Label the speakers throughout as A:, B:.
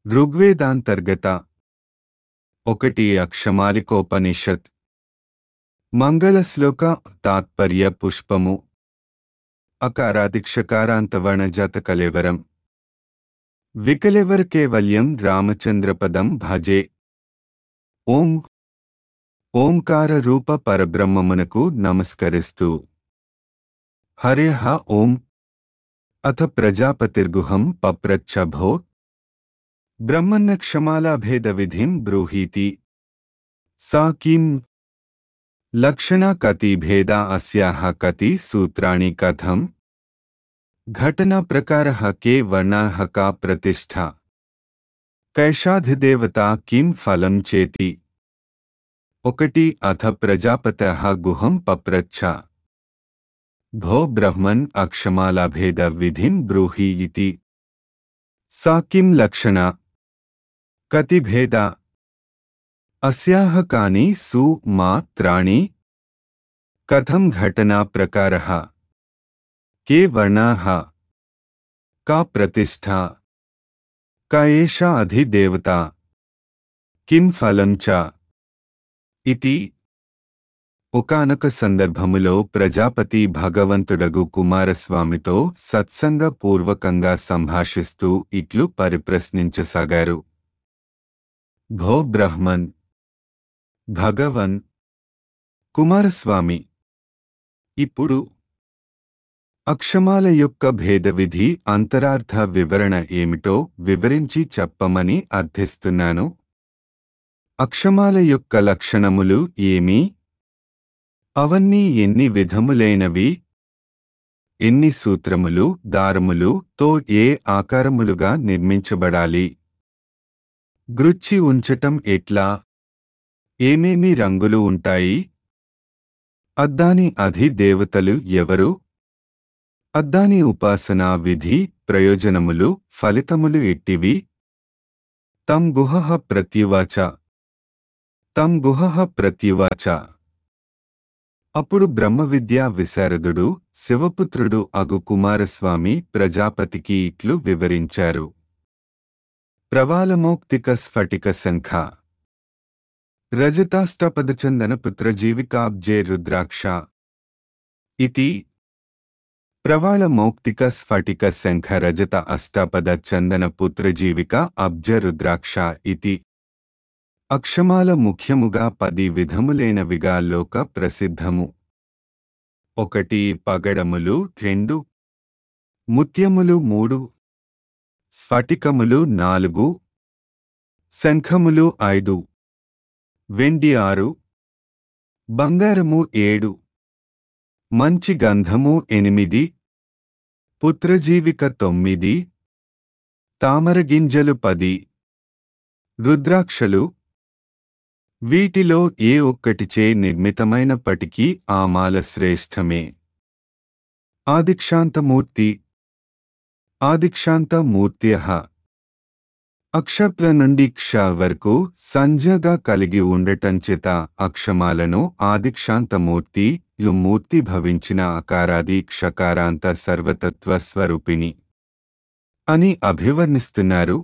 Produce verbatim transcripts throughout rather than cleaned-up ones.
A: ఋగ్వేదాంతర్గత ఒకటి అక్షమాలికోపనిషత్ మంగళశ్లోక తాత్పర్య పుష్పము అకారాదిక్షకారాంతవర్ణజాత కలేవరం వికలేవర కేవల్యం రామచంద్రపదం భజే. ఓం ఓంకార రూప పరబ్రహ్మమునకు నమస్కరిస్తూ హరే హ ఓం. అథ ప్రజాపతిర్గుహం పప్రచ్ఛ భో బ్రహ్మన్న క్షమాలాభేద విధిం బ్రూహీతి. సా కిం లక్షణా కతి భేదా అస్యాః కతి సూత్రాణి కథం ఘటనా ప్రకారః కే వర్ణాః కా ప్రతిష్ఠా కైషాధిదేవతా కిం ఫలం చేతి. ఒకటి అథ ప్రజాపతః గుహం పప్రచ్ఛ భో బ్రహ్మన్ అక్షమాలాభేద విధిం బ్రూహి ఇతి. సా కిం లక్షణా కతి భేదా అస్యాః కాని సు మా త్రాణి కథం ఘటనా ప్రకారః కే వర్ణాః కా ప్రతిష్ఠా క ఏషా అధిదేవతా కిం ఫలం చ ఇతి. ఒకానొక సందర్భములో ప్రజాపతి భగవంతుడగు కుమారస్వామితో సత్సంగ పూర్వకంగా సంభాషిస్తూ ఇట్లు పరిప్రశ్నించసాగారు. భో బ్రహ్మన్ భగవన్ కుమారస్వామి, ఇప్పుడు అక్షమాల యొక్క భేదవిధి అంతరార్థ వివరణ ఏమిటో వివరించి చెప్పమని అర్థిస్తున్నాను. అక్షమాల యొక్క లక్షణములు ఏమి? అవన్నీ ఎన్ని విధములైనవి? ఎన్ని సూత్రములు దారములు తో ఏ ఆకారములుగా నిర్మించబడాలి? గ్రుచ్చి ఉంచటం ఎట్లా? ఏమేమి రంగులు ఉంటాయి? అద్దాని అధిదేవతలు ఎవరు? అద్దాని ఉపాసనా విధి ప్రయోజనములు ఫలితములు ఎట్టివి? తం గుహః ప్రత్యువాచ తం గుహః ప్రత్యువాచ. అప్పుడు బ్రహ్మవిద్యా విశారదుడు శివపుత్రుడు అగు కుమారస్వామి ప్రజాపతికి ఇట్లు వివరించారు. ప్రవాలమౌక్తిక స్ఫటిక శంఖ రజతాష్టపదచందన పుత్రజీవికాబ్జే రుద్రాక్ష ఇతి. ప్రవాళమౌక్తిక స్ఫటిక శంఖ రజత అష్టాపద చందన పుత్రజీవిక అబ్జ రుద్రాక్ష ఇతి. అక్షమాల ముఖ్యముగా పది విధములైనవిగా లోక ప్రసిద్ధము. ఒకటి పగడములు రెండు, ముత్యములు మూడు, స్ఫటికములు నాలుగు, శంఖములు ఐదు, వెండి ఆరు, బంగారము ఏడు, మంచి గంధము ఎనిమిది, పుత్రజీవిక తొమ్మిది, తామరగింజలు పది, రుద్రాక్షలు. వీటిలో ఏ ఒక్కటిచే నిర్మితమైనప్పటికీ ఆ మాల శ్రేష్టమే. ఆదిక్షాంతమూర్తి ఆదిక్షాంతమూర్త్యః అక్షప్ల నుండి క్ష వరకు సంజ్ఞగా కలిగి ఉండటంచేత అక్షమాలను ఆదిక్షాంతమూర్తి యు మూర్తి భవించిన అకారాది క్షకారాంత సర్వతత్వ స్వరూపిణి అని అభివర్ణిస్తున్నారు.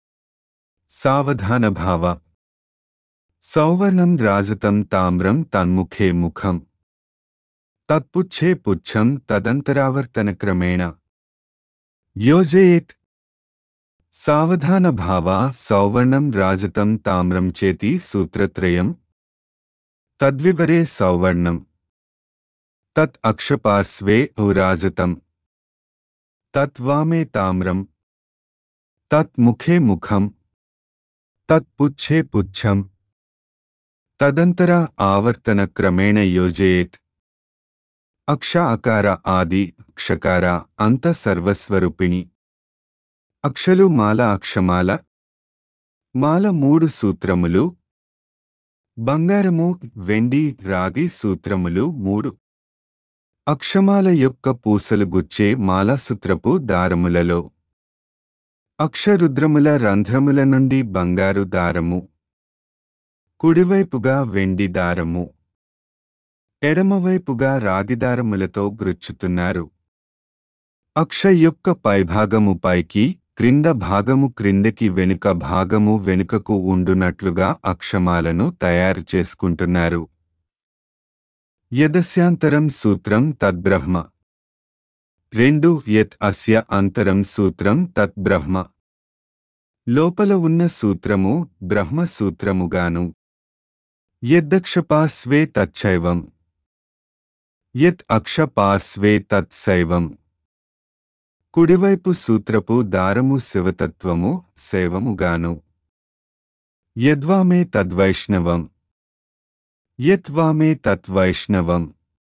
A: సావధాన భావ సౌవర్ణం రాజతం తామ్రం తన్ముఖే ముఖం తత్పుచ్చే పుచ్చం తదంతరావర్తన క్రమేణ యోజయేత్. సావధాన భావ సౌవర్ణం రాజతం తామ్రం చేతి సూత్రత్రయం. తద్వివరే సౌవర్ణం తత్ అక్షపార్శ్వే రాజతం తత్ వామే తామ్రం తత్ ముఖే ముఖం తత్ పుచ్చే పుచ్చం తదంతర ఆవర్తన క్రమేణ యోజయేత్. అక్ష అకార ఆది క్షకార అంత సర్వస్వరూపిణి. అక్షలు మాల అక్షమాల మాల మూడు సూత్రములు, బంగారము వెండి రాగి సూత్రములు మూడు. అక్షమాల యొక్క పూసలు గుచ్చే మాలాసూత్రపు దారములలో అక్షరుద్రముల రంధ్రముల నుండి బంగారు దారము, కుడివైపుగా వెండి దారము, ఎడమవైపుగా రాగిదారములతో గ్రుచ్చుతున్నారు. అక్ష యొక్క పైభాగము పైకి క్రింద భాగము క్రిందకి వెనుక భాగము వెనుకకు ఉండునట్లుగా అక్షమాలను తయారు చేసుకుంటున్నారు. యదస్యాంతరం సూత్రం తద్బ్రహ్మ. రెండు యత్ అస్య అంతరం సూత్రం తద్బ్రహ్మ. లోపల ఉన్న సూత్రము బ్రహ్మ సూత్రముగాను. యద్దక్షపార్శ్వే తచ్చైవం. యత్ అక్షపార్శ్వే తత్సైవం. కుడివైపు సూత్రపు దారము శివతత్వము శైవముగాను. యద్వామే తద్వైష్ణవం. యత్వామే తద్వైష్ణవం.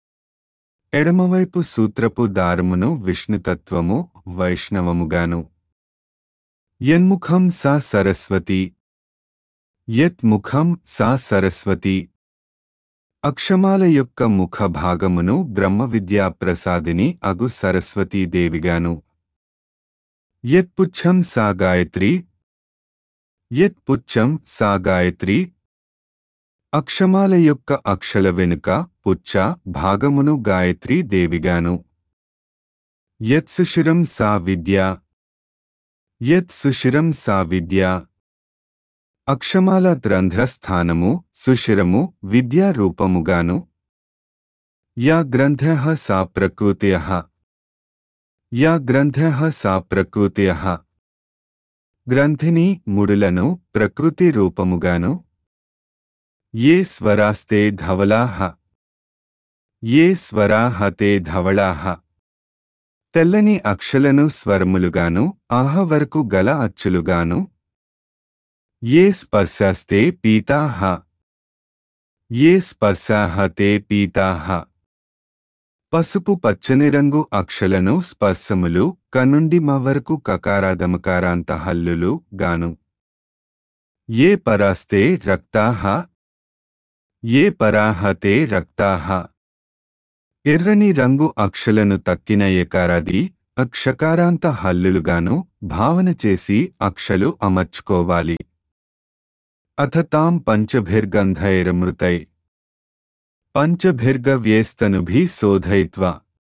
A: ఎడమవైపు సూత్రపు దారమును విష్ణుతత్వము వైష్ణవముగాను. యన్ముఖం సా సరస్వతి. యత్ ముఖం సా సరస్వతి. అక్షమాల యొక్క ముఖ భాగమును బ్రహ్మ విద్యా ప్రసాదిని అగు సరస్వతీదేవిగాను. యత్ పుచ్చం సా గాయత్రి. యత్ పుచ్చం సా గాయత్రి. అక్షమాల యొక్క అక్షల వెనుక పుచ్చ భాగమును గాయత్రీ దేవిగాను. యత్ సుషిరం సా విద్య. యత్ సుషిరం సా విద్య. అక్షమాల గ్రంథస్థానము సుషిరము విద్యా రూపముగాను. యా గ్రంథః సా ప్రకృత్యః. యా గ్రంథః సా ప్రకృత్యః. గ్రంథిని ముడులను ప్రకృతి రూపముగాను. యే స్వరాస్తే ధవళాః. యే స్వరాః తే ధవళాః. తెల్లని అక్షలను స్వరములుగాను ఆహ వరకు గల అచ్చులుగాను. యే స్పర్శాస్తే పీతాః. యే స్పర్శాః తే పీతాః. పసుపు పచ్చని రంగు అక్షలను స్పర్శములు కనుండి మ వరకు కకారాదమకారాంత హల్లులు గాను. యే పరాస్తే రక్తాః. యే పరాః తే రక్తాః. ఎర్రని రంగు అక్షలను తక్కిన ఎకారాది అక్షకారాంత హల్లులుగాను భావన చేసి అక్షలు అమర్చుకోవాలి. అథ తాం పంచభిర్గంధైరమృతై పంచభిర్గవ్యైస్తనుభిः శోధయిత్వా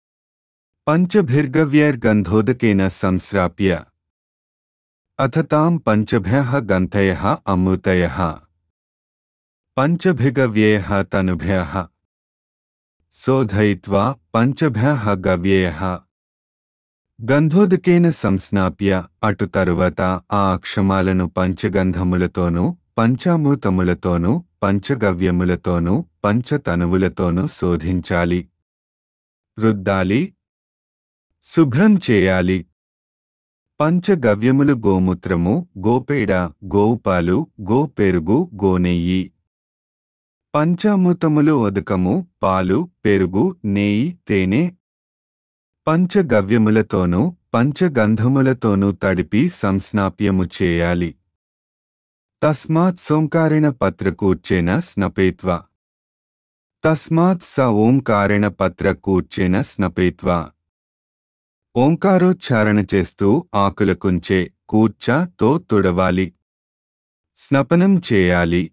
A: పంచభిర్గవ్యైర్గంధోదకేన సంశ్రాప్య అథ తాం పంచభ్యః గంధయః అమృతయః పంచభిర్గవ్యయః తనుభ్యః శోధయిత్వా పంచభ్యః గవ్యయః గంధోదకేన సంస్నాప్య. అటు తరువాత ఆ అక్షమాలను పంచగంధములతోనూ పంచామృతములతోనూ పంచగవ్యములతోనూ పంచతనువులతోనూ శోధించాలి. రుద్దాలి. శుభ్రం చేయాలి. పంచగవ్యములు గోమూత్రము గోపేడ గోవుపాలు గోపెరుగు గోనెయ్యి. పంచామృతములు ఉదకము పాలు పెరుగు నెయ్యి తేనె. పంచగవ్యములతోనూ పంచగంధములతోనూ తడిపి సంస్నాప్యము చేయాలి. తస్మాత్ సోంకారేణ పత్రకూర్చేన స్నపేత్వా. తస్మాత్ స ఓంకారేణ పత్రకూర్చేన స్నపేత్వా. ఓంకారోచ్చారణ చేస్తూ ఆకులకుంచే కూర్చ తో తుడవాలి. స్నపనం చేయాలి.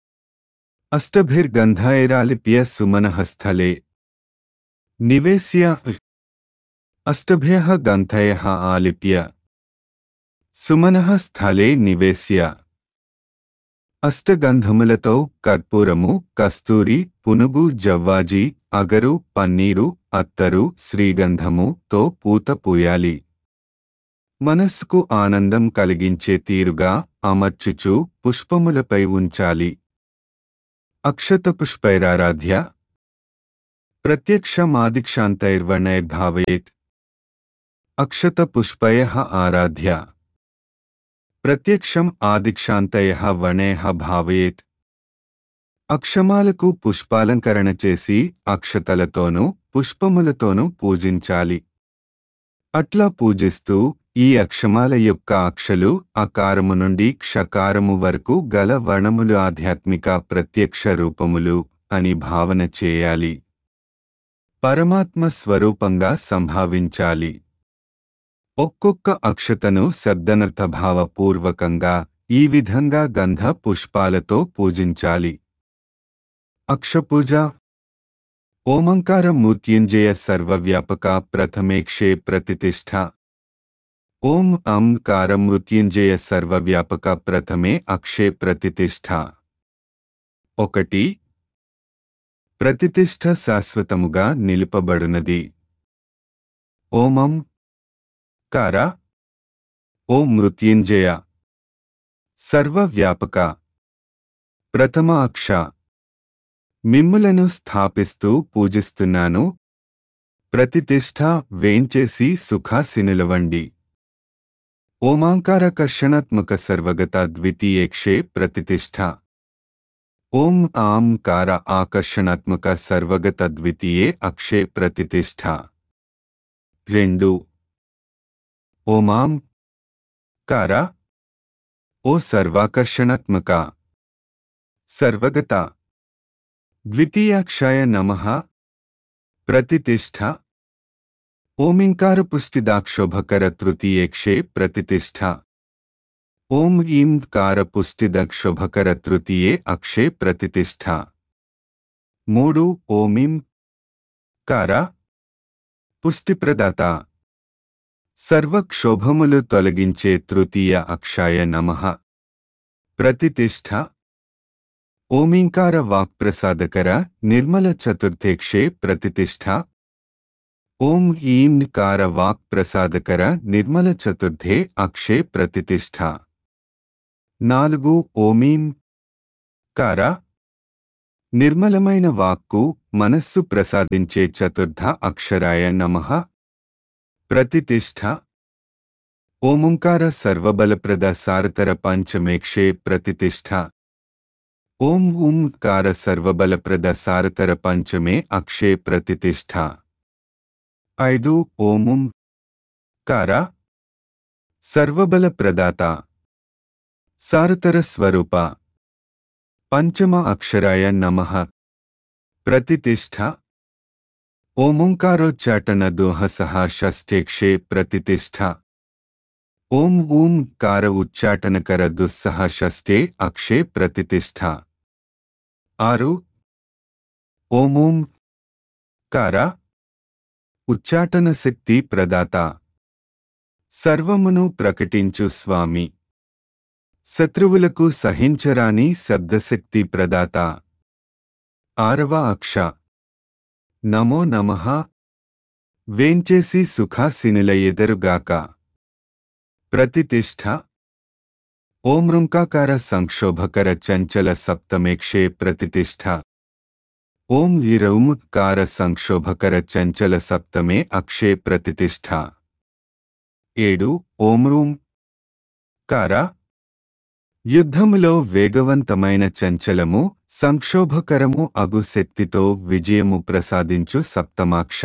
A: అష్టభిర్గంధైరాలిప్య సుమనః స్థలే నివేశ్య. అష్టభ్యః గంధయః ఆలిప్య సుమనః స్థలే నివేశ్య. అష్టగంధములతో కర్పూరము కస్తూరి పునుగు జవ్వాజి అగరు పన్నీరు అత్తరు శ్రీగంధము తో పూత పూయాలి. మనస్సుకు ఆనందం కలిగించే తీరుగా అమర్చుచు పుష్పములపై ఉంచాలి. అక్షత పుష్పైరారాధ్య. ప్రత్యక్షమాదిక్షాంతైర్వర్ణైర్భావయేత్. అక్షత పుష్పయః ఆరాధ్య. ప్రత్యక్షం ఆదిక్షాంతయః వర్ణైః భావయేత్. అక్షమాలకు పుష్పాలంకరణ చేసి అక్షతలతోనూ పుష్పములతోనూ పూజించాలి. అట్లా పూజిస్తూ ఈ అక్షమాల యొక్క అక్షలు అకారము నుండి క్షకారము వరకు గల వర్ణములు ఆధ్యాత్మిక ప్రత్యక్ష రూపములు అని భావన చేయాలి. పరమాత్మ స్వరూపంగా సంభావించాలి. ఒక్కొక్క అక్షతను శబ్దనర్థభావపూర్వకంగా ఈ విధంగా గంధ పుష్పాలతో పూజించాలి. అక్షపూజ. ఓంకార మూర్త్యుంజయ సర్వవ్యాపక ప్రథమేక్షే ప్రతిష్ఠ. ఓం అం కార మృత్యుంజయ సర్వవ్యాపక ప్రథమే అక్షే ప్రతిష్ఠ. ఒకటి. ప్రతిష్ఠ శాశ్వతముగా నిలుపబడునది. ఓమం కార. ఓ మృత్యుంజయ సర్వవ్యాపక ప్రథమ అక్ష. మిమ్ములను స్థాపిస్తూ పూజిస్తున్నాను. ప్రతిష్ఠ వేంచేసి సుఖాసినులవండి. ఓమాంకారకర్షణాత్మక సర్వగత ద్వితీయేక్షే ప్రతిష్ఠ. ఓం ఆం కార ఆకర్షణాత్మక సర్వగత ద్వితీయే అక్షే ప్రతిష్ఠ. రెండు. ఓమాం కార. ఓ సర్వాకర్షణాత్మక సర్వగత ద్వితీయాక్షాయ నమః. ప్రతిష్ఠ. ఓమింకారపుష్టిదాక్షోభకర తృతీయేక్షే ప్రతిష్ఠ. ఓం ఈం కారపుష్టిదక్షోభకర తృతీయే అక్షే ప్రతిష్ఠ. మూడు. ఓమిం కార. పుష్టిప్రదాత సర్వక్షోభములు తొలగించే తృతీయ అక్షాయ నమః. ప్రతిష్ఠ. ఓమింకార వాక్ప్రసాదకర నిర్మల చతుర్థేక్షే ప్రతిష్ఠ. ఓం ఈం కార వాక్ప్రసాదకర నిర్మల చతుర్థే అక్షే ప్రతిష్ఠ. నాలుగు. ఓమీం కార. నిర్మలమైన వాక్కు మనస్సు ప్రసాదించే చతుర్థ అక్షరాయ నమః. ప్రతిష్ఠ. ఓంకార సర్వబలప్రద సారతర పంచమేక్షే ప్రతిష్ఠ. ఓం ఓంకార సర్వబలప్రద సారతర పంచమే అక్షే ప్రతిష్ఠ. ఐదు. ఓముం కార. సర్వబల ప్రదాత సారతర స్వరూప పంచమ అక్షరాయ నమః. ప్రతిష్ఠ. ఓంకారోచ్చాటన దోహసః షష్ఠేక్షే ప్రతిష్ఠ. ఓం ఊం కార ఉచ్చాటనకర దుస్సహ షష్ఠే అక్షే ప్రతిష్ఠ. ఆరు. ఓమూం కార. ఉచ్చాటన శక్తి ప్రదాత సర్వమును ప్రకటించు స్వామి. శత్రువులకు సహించరాని శబ్దశక్తి ప్రదాత. ఆరవ అక్ష. నమో నమః. వేంచేసి సుఖాసినుల ఎదరుగాక. ప్రతిష్ఠ. ఓమృంకాకార సంక్షోభకర చంచల సప్తమేక్షే ప్రతిష్ఠ. ఓం విరౌముత్కార సంక్షోభకర చంచల సప్తమే అక్షే ప్రతిష్ఠ. ఏడు. ఓమ్రూం కార. యుద్ధములో వేగవంతమైన చంచలము సంక్షోభకరము అగు శక్తితో విజయము ప్రసాదించు సప్తమాక్ష.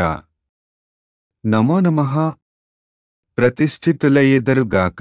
A: నమో నమః. ప్రతిష్ఠితుల ఎదరుగాక.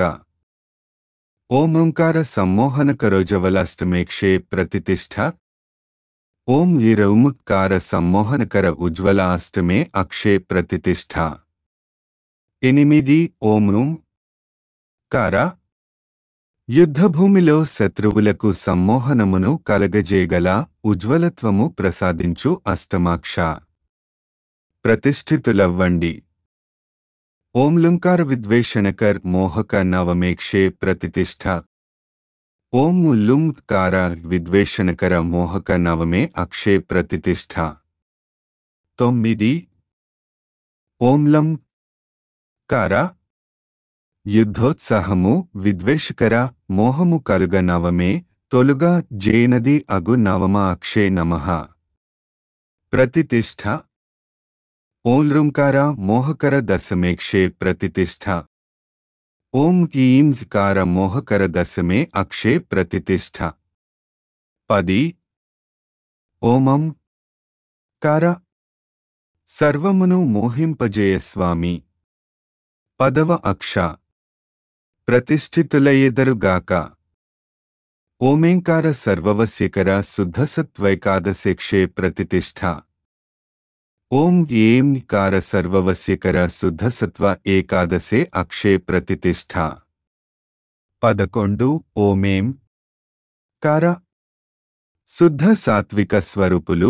A: ఓంకార సమ్మోహనకరోజ్వలాష్టమేక్షే ప్రతిష్ఠ. ఓం విరౌముత్కార సమ్మోహనకర ఉజ్వల అష్టమే అక్షే ప్రతిష్ఠ. ఎనిమిది. ఓంరూం కార. యుద్ధభూమిలో శత్రువులకు సమ్మోహనమును కలగజేయగల ఉజ్వలత్వము ప్రసాదించు అష్టమాక్ష. ప్రతిష్ఠితులవ్వండి. ఓం లుంకార విద్వేషణకర్ మోహక నవమేక్షే ప్రతిష్ఠ. ఓం లుంకార విద్వేషణకర మోహక నవమే అక్షే ప్రతిష్ఠ. తొమ్మిది. ఓం లం కార. యుద్ధోత్సాహము విద్వేషకర మోహము కలుగ నవమే తొలుగా జేనది అగు నవమ అక్షే నమః. ప్రతిష్ఠ. ఓం లుంకార మోహకర దశమేక్షే ప్రతిష్ఠ. ఓం ఈం కార మోహకర దశమే అక్షే ప్రతిష్ఠ. పది. ఓమం కార. సర్వమును మోహింపజేయ స్వామి. పదవ అక్ష. ప్రతిష్ఠితుల ఎదరుగాక. ఓమేంకార సర్వవస్యకర శుద్ధసత్వైకాదశేక్షే ప్రతిష్ఠ. ఓం ఏం కార సర్వవస్యకర శుద్ధసత్వ ఏకాదశే అక్షే ప్రతిష్ఠ. పదకొండు. ఓమేం కార. శుద్ధ సాత్విక స్వరూపులు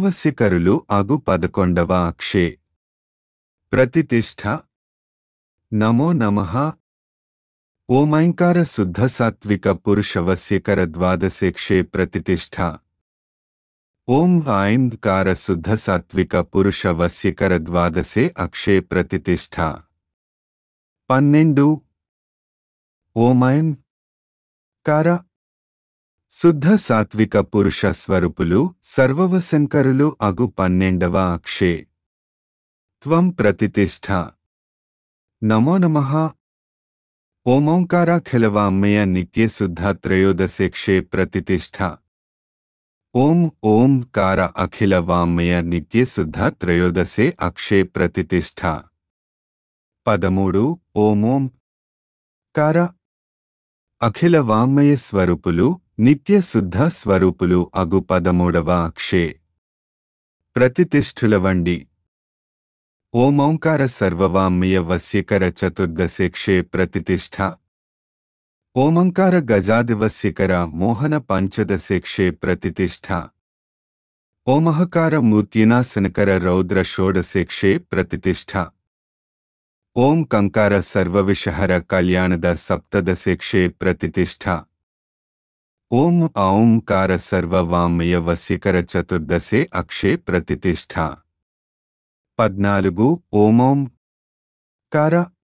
A: సర్వవస్యకరులు అగు పదకొండవ అక్షే ప్రతిష్ఠ. నమో నమః. ఓమైంకార శుద్ధ సాత్విక పురుషవస్యకర ద్వాదశేక్షే ప్రతిష్ఠ. ఓం ఐంకార శుద్ధ సాత్విక పురుషవస్యకర ద్వాదశే అక్షే ప్రతిష్ఠ. పన్నెండు. ఓమైం కార శుద్ధ సాత్విక పురుష స్వరూపులు సర్వవశంకరులు అగు పన్నెండవ అక్షే త్వం ప్రతిష్ఠ. నమో నమః. ఓంకారాఖిలవామ్మయ నిత్యశుద్ధ త్రయోదశేక్షే ప్రతిష్ఠ. ఓం ఓంకార అఖిల వామ్మయ నిత్యశుద్ధ త్రయోదశే అక్షే ప్రతిష్ఠ. పదమూడు. ఓమోం కార అఖిల వామ్మయ స్వరూపులు నిత్యశుద్ధ స్వరూపులు అగు పదమూడవ అక్షే ప్రతిష్ఠులవండి. ఓమౌంకార సర్వవామ్మయ వస్యకర చతుర్దశేక్షే ప్రతిష్ఠ. ఓమంకార గజాదివస్యకర మోహన పంచదశేక్షే ప్రతిష్ఠ. ఓమహకార మూర్తినాశనకర రౌద్ర షోడశేక్షే ప్రతిష్ఠ. ఓం కంకార సర్వవిషహర కళ్యాణద సప్తదశేక్షే ప్రతిష్ఠ. ఓం ఔంకార సర్వవామ్మయ వస్యకర చతుర్దశే అక్షే ప్రతిష్ఠ. పద్నాలుగు. ఓమోం కార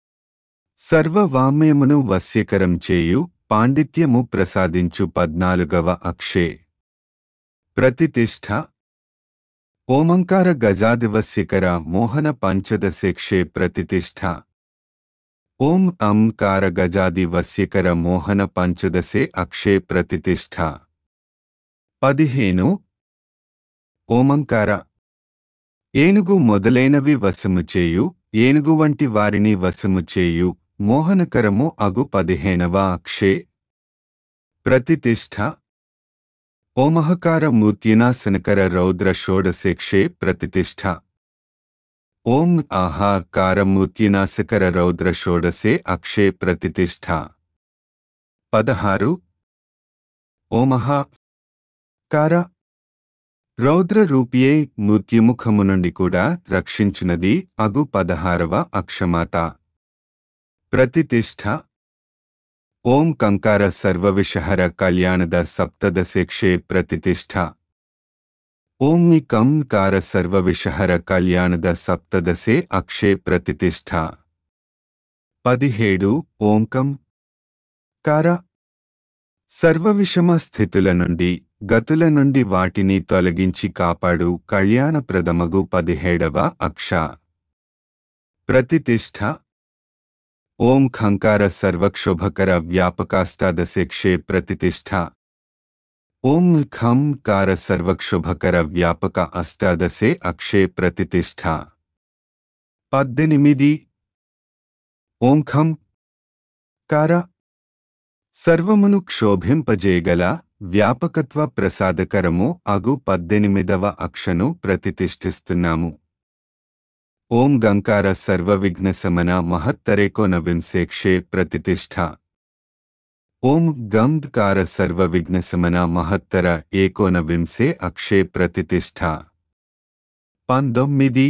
A: సర్వవామ్యమును వశ్యకరం చేయు పాండిత్యము ప్రసాదించు పద్నాలుగవ అక్షే ప్రతిష్ఠ. ఓమంకార గజాదివస్యకర మోహన పంచదశేక్షే ప్రతిష్ఠ. ఓం అంకార గజాది వస్యకర మోహన పంచదశే అక్షే ప్రతిష్ఠ. పదిహేను. ఓమంకార ఏనుగు మొదలైనవి వశము చేయు ఏనుగు వంటి వారిని వశము చేయు మోహనకరము అగు పదిహేనవ అక్షే ప్రతిష్ఠ. ఓమహకార మూర్తినాశనకర రౌద్ర షోడశేక్షే ప్రతిష్ఠ. ఓం ఆహాకార మూర్తినాశకర రౌద్ర షోడశే అక్షే ప్రతిష్ఠ. పదహారు. ఓమహ కార రౌద్ర రూపియే మృత్యుముఖము నుండి కూడా రక్షించునది అగు పదహారవ అక్షమాత ప్రతిష్ఠ. ఓం కంకార సర్వవిషహర కళ్యాణద సప్తదశేక్షే ప్రతిష్ఠ. ఓం కంకార సర్వవిషహర కళ్యాణద సప్తదశే అక్షే ప్రతిష్ఠ. పదిహేడు. ఓంకం కార సర్వవిషమ స్థితుల నుండి గతుల నుండి వాటిని తొలగించి కాపాడు కళ్యాణప్రదమగు పదిహేడవ అక్ష ప్రతిష్ఠ. ఓం ఖంకార సర్వక్షోభకర వ్యాపకాష్టాదశేక్షే ప్రతిష్ఠ. ఓం ఖంకార సర్వక్షోభకర వ్యాపక అష్టాదశే అక్షే ప్రతిష్ఠ. పద్దెనిమిది. ఓం ఖం కార సర్వమును క్షోభింపజేయగల వ్యాపకత్వ ప్రసాదకరము అగు పద్దెనిమిదవ అక్షను ప్రతిష్ఠిస్తున్నాము. ఓం గంకార సర్వవిఘ్నశమన మహత్తరేకోనవింశేక్షే ప్రతిష్ఠ. ఓం గంకార సర్వవిఘ్నశమన మహత్తర ఏకోనవింశే అక్షే ప్రతిష్ఠ. పంతొమ్మిది.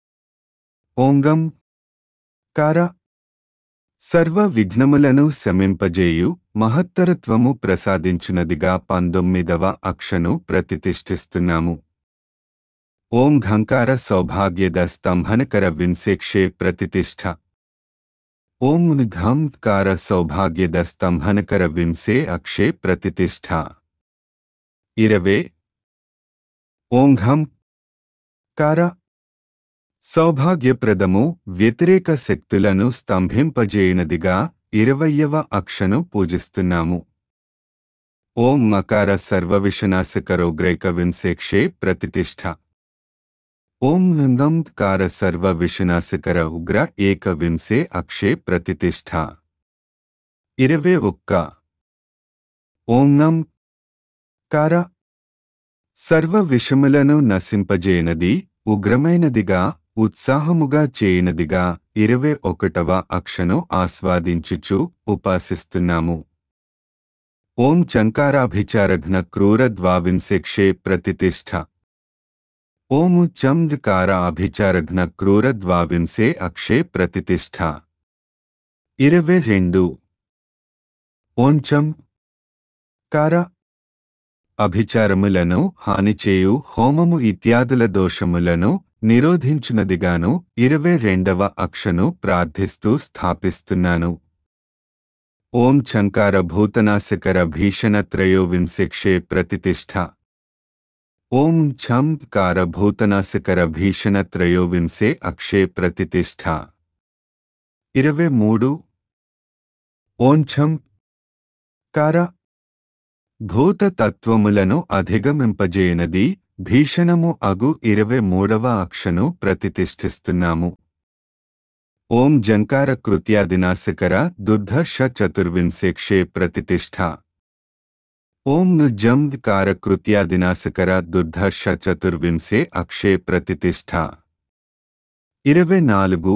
A: ఓంగం కార సర్వ విఘ్నములను శమింపజేయు మహత్తరత్వము ప్రసాదించునదిగా పంతొమ్మిదవ అక్షను ప్రతిష్ఠిస్తున్నాము. ఓం ఘంకార సౌభాగ్యద స్తంభనకర వింశేక్షే ప్రతిష్ఠ. ఓం ఘంకార సౌభాగ్యద స్తంభనకర వింశే అక్షే ప్రతిష్ఠ. ఇరవే. ఓం ఘం కార సౌభాగ్యప్రదము వ్యతిరేక శక్తులను స్తంభింపజేయునదిగా ఇరవయ్యవ అక్షను పూజిస్తున్నాము. ఓం మకార సర్వవిషనాశకరోగ్రైక వింశేక్షే ప్రతిష్ఠ. ఓం నందంకార సర్వవిషనాశకర ఉగ్ర ఏక వింశే అక్షే ప్రతిష్ఠ. ఇరవై ఒక్క. ఓం నం కార సర్వ విషములను నశింపజేయనది ఉగ్రమైనదిగా ఉత్సాహముగా చేయనదిగా ఇరవై ఒకటవ అక్షను ఆస్వాదించుచు ఉపాసిస్తున్నాము. ఓం చంకారాభిచారఘ్న క్రూర ద్వావింశేక్షే ప్రతిష్ఠ. ఓం చంద్కార అభిచారఘ్న క్రూర ద్వావింశే అక్షే ప్రతిష్ఠ. ఇరవై రెండు ఓంచం కార అభిచారములను హానిచేయు హోమము ఇత్యాదుల దోషములను నిరోధించునదిగాను ఇరవై రెండవ అక్షను ప్రార్థిస్తూ స్థాపిస్తున్నాను. ఓం చంకార భూతనాశకర భీషణ త్రయోవింశక్షే ప్రతిష్ఠ. ఓం ఛం కార భూతనాశకర భీషణ త్రయోవింశే అక్షే ప్రతిష్ఠ. ఇరవై మూడు ఓంఛం కార భూత తత్వములను అధిగమింపజేయనది భీషణము అగు ఇరవై మూడవ అక్షను ప్రతిష్ఠిస్తున్నాము. ఓం జంకార కృత్యాదినాశకర దుర్ధర్ష చతుర్వింశేక్షే ప్రతిష్ఠ. ఓం జం కార కృత్యాదినాశకర దుర్ధర్ష చతుర్వింశే అక్షే ప్రతిష్ఠ. ఇరవై నాలుగు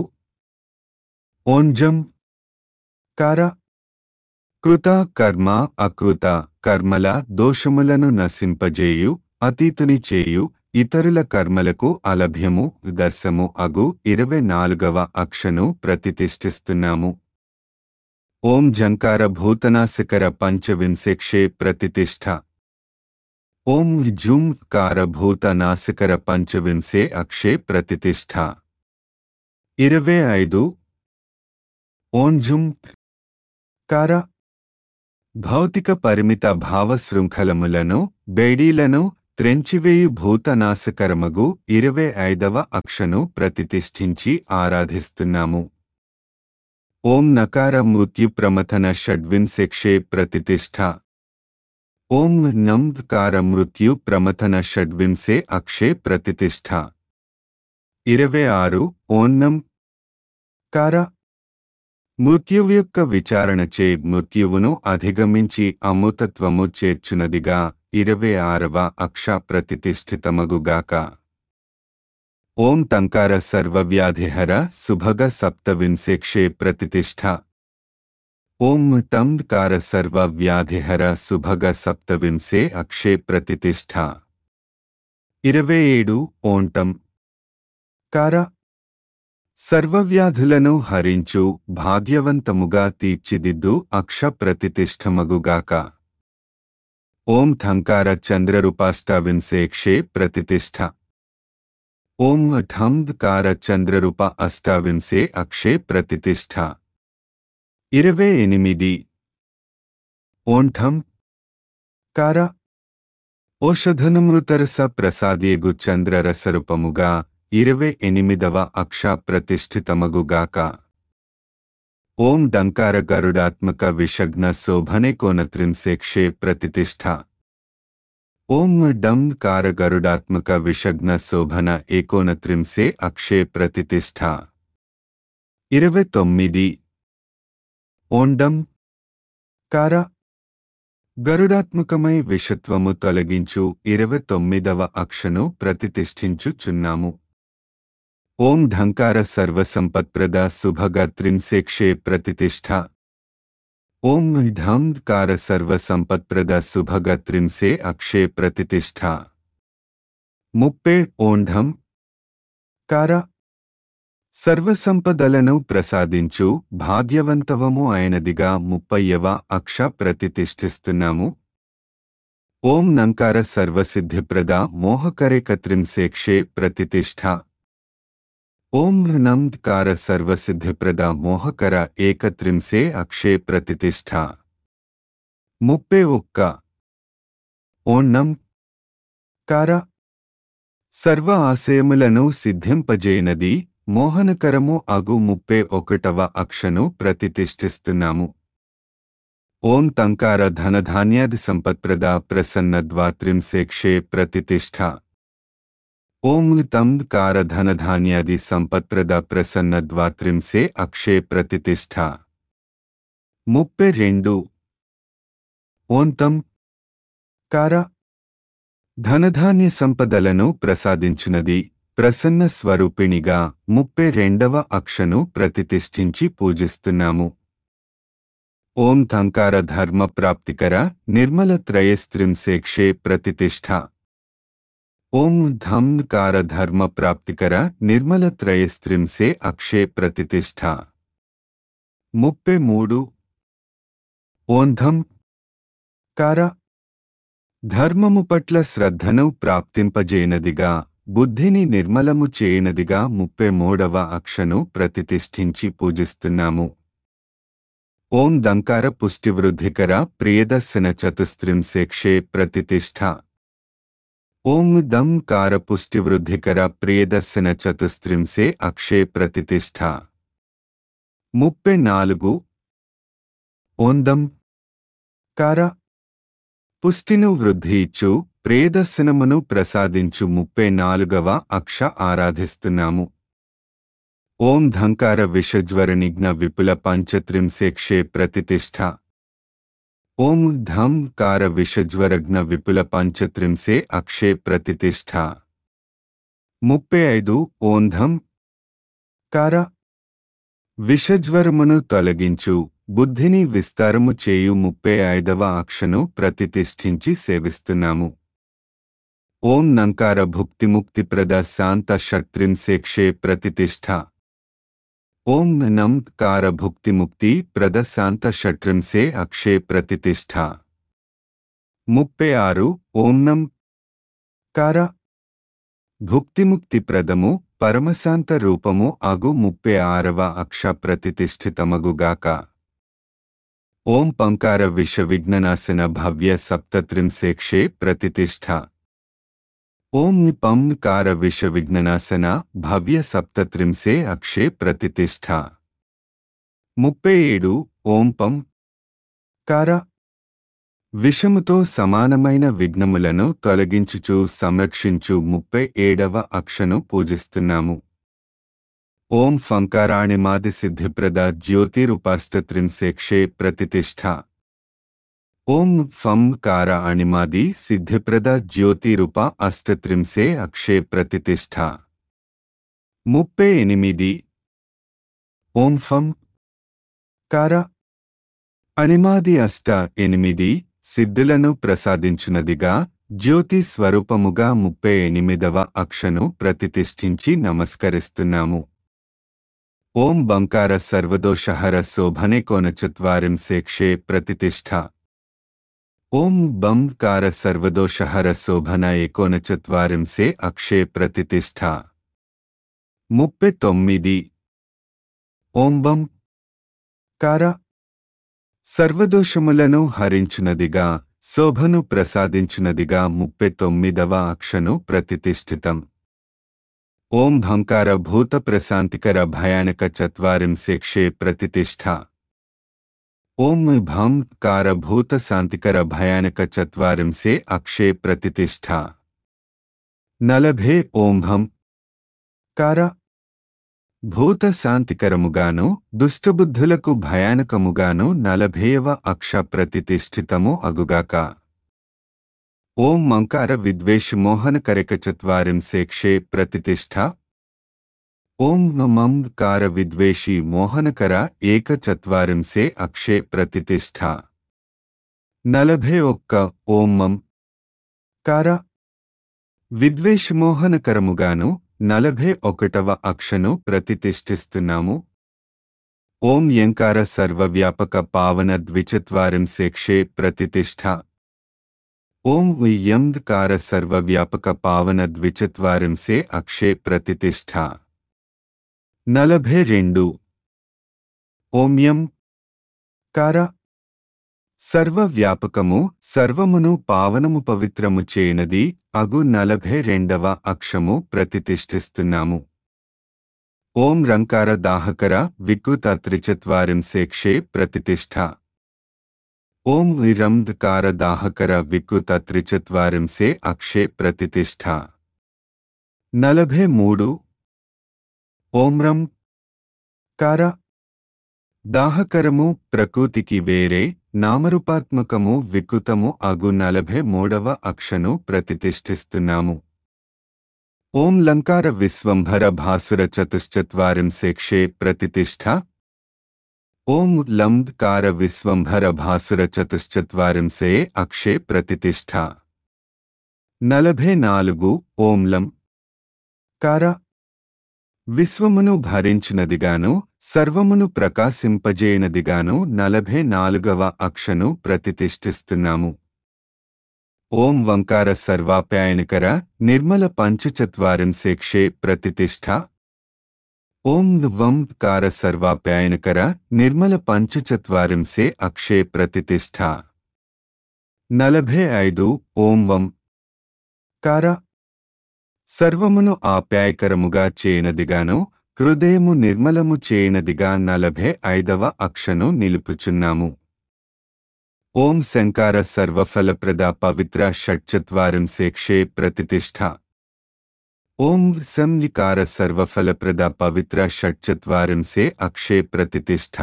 A: ఓంజం కార కృత కర్మ అకృత కర్మల దోషములను నశింపజేయు అతీతుని చేయు ఇతరుల కర్మలకు అలభ్యము దర్శము అగు ఇరవై నాలుగవ అక్షను ప్రతిష్ఠిస్తున్నాము. ఓం జంకార భూతనాశకర పంచవింశేక్షే ప్రతిష్ఠ. ఓం జుం కార భూతనాశకర పంచవింశే అక్షే ప్రతిష్ఠ. ఇరవై ఐదు ఓంజుం కార భౌతిక పరిమిత భావశృంఖలములను బేడీలను త్రెంచివేయు భూతనాశకరమగు ఇరవై ఐదవ అక్షను ప్రతిష్ఠించి ఆరాధిస్తున్నాము. ఓం నకార మృత్యు ప్రమథన షడ్వింశేక్షే ప్రతిష్ఠ. ఓం నం కార మృత్యు ప్రమథన షడ్వింశే అక్షే ప్రతిష్ఠ. ఇరవై ఆరు ఓన్నం కార మృత్యువు యొక్క విచారణచే మృత్యువును అధిగమించి అమృతత్వము చేర్చునదిగా ఇరవై ఆరవ అక్ష ప్రతిష్ఠితమగుగాక. ఓం తంకార సర్వవ్యాధిహర సుభగ సప్తవింశేక్షే ప్రతిష్ఠ. ఓం తం కార సర్వవ్యాధిహర సుభగ సప్తవింశే అక్షే ప్రతిష్ఠ. ఇరవై ఏడు ఓంటం కార సర్వవ్యాధులను హరించు భాగ్యవంతముగా తీర్చిదిద్దు అక్ష ప్రతిష్ఠమగుగాక. ఓం ఠంకార చంద్రరూపాష్టావింశేక్షే ప్రతిష్ఠ. ఓం ఠం కార చంద్రరూప అష్టావింశే అక్షే ప్రతిష్ఠ. ఇరవై ఎనిమిది ఓంఠం కార ఓషధనమృతరస ప్రసాదేగు చంద్రరసరూపముగా ఇరవై ఎనిమిదవ అక్ష ప్రతిష్ఠితమగుగాక. ఓం డంకార గరుడాత్మక విషగ్న శోభనే కోనత్రింశేక్షే ప్రతిష్ఠ. ఓం డం కార గరుడాత్మక విషగ్న శోభన ఏకోనత్రింశే అక్షే ప్రతిష్ఠ. ఇరవై తొమ్మిది ఓండం కార గరుడాత్మకమై విషత్వము తొలగించు ఇరవై తొమ్మిదవ అక్షను ప్రతిష్ఠించుచున్నాము. ఓం ఢంకార సర్వసంపత్ప్రద సుభగ త్రింశేక్షే ప్రతిష్ఠ. ఓం ఢం కార సర్వసంపత్ప్రద సుభగ త్రింశే అక్షే ప్రతిష్ఠ. ముప్పై ఓంఢం కార సర్వసంపదలను ప్రసాదించు భాగ్యవంతవము అయినదిగా ముప్పయ్యవ అక్ష ప్రతిష్ఠిస్తున్నాము. ఓం నంకార సర్వసిద్ధిప్రద మోహకరేక త్రింశేక్షే ప్రతిష్ఠ. ఓం నం కార సర్వసిద్ధిప్రద మోహకర ఏకత్రింశే అక్షే ప్రతిష్ఠ. ముప్పై ఒక్క ఓం కార సర్వ ఆశయములను సిద్ధింపజేయనది మోహనకరము అగు ముప్పై ఒకటవ అక్షను ప్రతిష్ఠిస్తున్నాము. ఓం తంకార ధనధాన్యాది సంపత్ప్రద ప్రసన్నద్వాత్రింశేక్షే ప్రతిష్ఠ. ఓం తం కార ధనధాన్యాది సంపత్ప్రద ప్రసన్నద్వాత్రింశే అక్షే ప్రతిష్ఠ. ముప్పై రెండు ఓంతం కార ధనధాన్య సంపదలను ప్రసాదించునది ప్రసన్న స్వరూపిణిగా ముప్పై రెండవ అక్షను ప్రతిష్ఠించి పూజిస్తున్నాము. ఓం తంకార ధర్మ ప్రాప్తికర నిర్మల త్రయస్త్రింశేక్షే ప్రతిష్ఠ. ఓం ధం కార ధర్మ ప్రాప్తికర నిర్మల త్రయస్త్రింశే అక్షే ప్రతిష్ఠ. ముప్పై మూడు ఓంధం కార ధర్మము పట్ల శ్రద్ధను ప్రాప్తింపజేయనదిగా బుద్ధిని నిర్మలము చేయనదిగా ముప్పై మూడవ అక్షను ప్రతిష్ఠించి పూజిస్తున్నాము. ఓం దంకార పుష్టివృద్ధికర ప్రియదర్శన చతుస్త్రింశేక్షే ప్రతిష్ఠ. ఓం దం కార పుష్టివృద్ధికర ప్రియదర్శన చతుస్త్రింశే అక్షే ప్రతిష్ఠ. ముప్పై నాలుగు ఓందం కార పుష్టిను వృద్ధి ఇచ్చు ప్రియదర్శనమును ప్రసాదించు ముప్పై నాలుగవ అక్ష ఆరాధిస్తున్నాము. ఓం ధంకార విషజ్వరనిఘ్న విపుల పంచత్రింశేక్షే ప్రతిష్ఠ. ఓం ధం కార విషజ్వరఘ్న విపుల పంచత్రింశే అక్షే ప్రతిష్ఠ. ముప్పై ఐదు ఓంధం కార విషజ్వరమును తొలగించు బుద్ధిని విస్తారము చేయు ముప్పై ఐదవ అక్షను ప్రతిష్ఠించి సేవిస్తున్నాము. ఓం నంకార భుక్తిముక్తిప్రద శాంత షట్త్రింశేక్షే ప్రతిష్ఠ. ఓం నం కార భుక్తిముక్తి ప్రద శాంత షట్త్రింశే అక్షే ప్రతిష్ఠ. ముప్పై ఆరు ఓం నం కార భుక్తిముక్తి ప్రదము పరమశాంత రూపము అగు ముప్పై ఆరవ అక్ష ప్రతిష్ఠితమగుగాక. ఓం పంకార విష విఘ్ననాశన భవ్య సప్తత్రింశేక్షే ప్రతిష్ఠ. ఓం పం కార విష విఘ్ననాశన భవ్య సప్తత్రింశే అక్షే ప్రతిష్ఠ. ముప్పై ఏడు ఓం పం కార విషముతో సమానమైన విఘ్నములను తొలగించుచు సంరక్షించు ముప్పై ఏడవ అక్షను పూజిస్తున్నాము. ఓం ఫంకారాణిమాది సిద్ధిప్రద జ్యోతిరుపాష్టత్రింశేక్షే ప్రతిష్ఠ. ఓం ఫం కార అణిమాది సిద్ధిప్రద జ్యోతిరూప అష్టత్రింశే అక్షే ప్రతిష్ఠ. ముప్పై ఎనిమిది ఓం ఫం కార అణిమాది అష్ట ఎనిమిది సిద్ధులను ప్రసాదించునదిగా జ్యోతి స్వరూపముగా ముప్పై ఎనిమిదవ అక్షను ప్రతిష్ఠించి నమస్కరిస్తున్నాము. ఓం బంకార సర్వదోషహర శోభనేకోనచత్వారింశేక్షే ప్రతిష్ఠ. ఓం బం కార సర్వదోషహర శోభన ఏకోనచత్వారింశే అక్షే ప్రతిష్ఠ. ముప్పై తొమ్మిది ఓం బం కార సర్వదోషములను హరించునదిగా శోభను ప్రసాదించునదిగా ముప్పై తొమ్మిదవ అక్షను ప్రతిష్ఠితం. ఓం భంకార భూత ప్రశాంతికర భయానక చత్వారింశేక్షే ప్రతిష్ఠ. ఓం భం కార భూత శాంతికర భయానక చత్వారింశే అక్షే ప్రతిష్ఠ. నలభే ఓం భం కార భూత శాంతికరముగాను దుష్టబుద్ధులకు భయానకముగాను నలభేయవ అక్ష ప్రతిష్ఠితము అగుగాక. ఓం మంకార విద్వేష మోహనకరక చత్వారింశేక్షే ప్రతిష్ఠ. ఓం మం కార విద్వేషి మోహనకర ఏక చత్వారింశే అక్షే ప్రతిష్ఠ. నలభై ఒక్క ఓం మం కార విద్వేషమోహనకరముగాను నలభై ఒకటవ అక్షను ప్రతిష్ఠిస్తున్నాము. ఓం యంకార సర్వవ్యాపక పావన ద్విచత్వారింశేక్షే ప్రతిష్ఠ. ఓం యం కార సర్వవ్యాపక పావన ద్విచత్వారింశే అక్షే ప్రతిష్ఠ. నలభై రెండు ఓం యం కార సర్వవ్యాపకము సర్వమును పావనము పవిత్రము చేయనది అగు నలభై రెండవ అక్షము ప్రతిష్ఠిస్తున్నాము. ఓం రంకార దాహకర వికృత త్రిచత్వారింశేక్షే ప్రతిష్ఠ. ఓం విరంధకార దాహకర వికృత త్రిచత్వారింశే అక్షే ప్రతిష్ఠ. నలభై మూడు ఓం రం కార దాహకరము ప్రకృతికి వేరే నామరూపాత్మకము వికృతము అగు నలభై మూడవ అక్షను ప్రతిష్ఠిస్తున్నాము. ఓం లంకార విశ్వంభర భాసుర చతుశ్చత్వారింశేక్షే ప్రతిష్ఠ. ఓం లం కార విశ్వంభర భాసుర చతుశ్చత్వారింశే అక్షే ప్రతిష్ఠ. నలభై నాలుగు ఓం లం కార విశ్వమును భరించినదిగాను సర్వమును ప్రకాశింపజేయనదిగాను నలభై నాలుగవ అక్షను ప్రతిష్ఠిస్తున్నాము. ఓం వంకార సర్వాప్యాయనకర నిర్మల పంచచత్వారింశేక్షే ప్రతిష్ఠ. ఓం వంకార సర్వాప్యాయనకర నిర్మల పంచచత్వారింశే అక్షే ప్రతిష్ఠ. నలభై ఐదు ఓం వం కార సర్వమును ఆప్యాయకరముగా చేయనదిగాను హృదయము నిర్మలము చేయనదిగా నలభై ఐదవ అక్షను నిలుపుచున్నాము. ఓం శంకార సర్వఫలప్రద పవిత్ర షట్చత్వారింశేక్షే ప్రతిష్ఠ. ఓం సంలికార సర్వఫలప్రద పవిత్ర షట్చత్వారింశే అక్షే ప్రతిష్ఠ.